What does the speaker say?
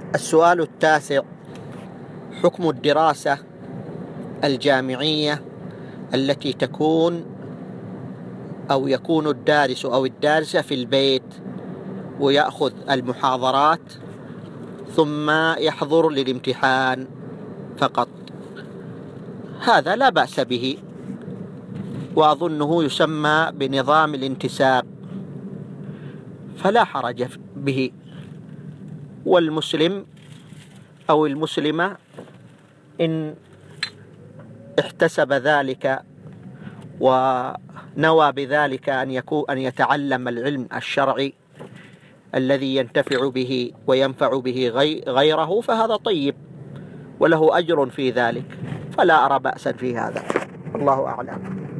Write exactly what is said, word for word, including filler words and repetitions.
السؤال التاسع: حكم الدراسة الجامعية التي تكون أو يكون الدارس أو الدارسة في البيت ويأخذ المحاضرات ثم يحضر للامتحان فقط. هذا لا بأس به، وأظنه يسمى بنظام الانتساب، فلا حرج به. والمسلم أو المسلمة إن احتسب ذلك ونوى بذلك أن يكون أن يتعلم العلم الشرعي الذي ينتفع به وينفع به غيره، فهذا طيب وله أجر في ذلك، فلا أرى بأسا في هذا. الله أعلم.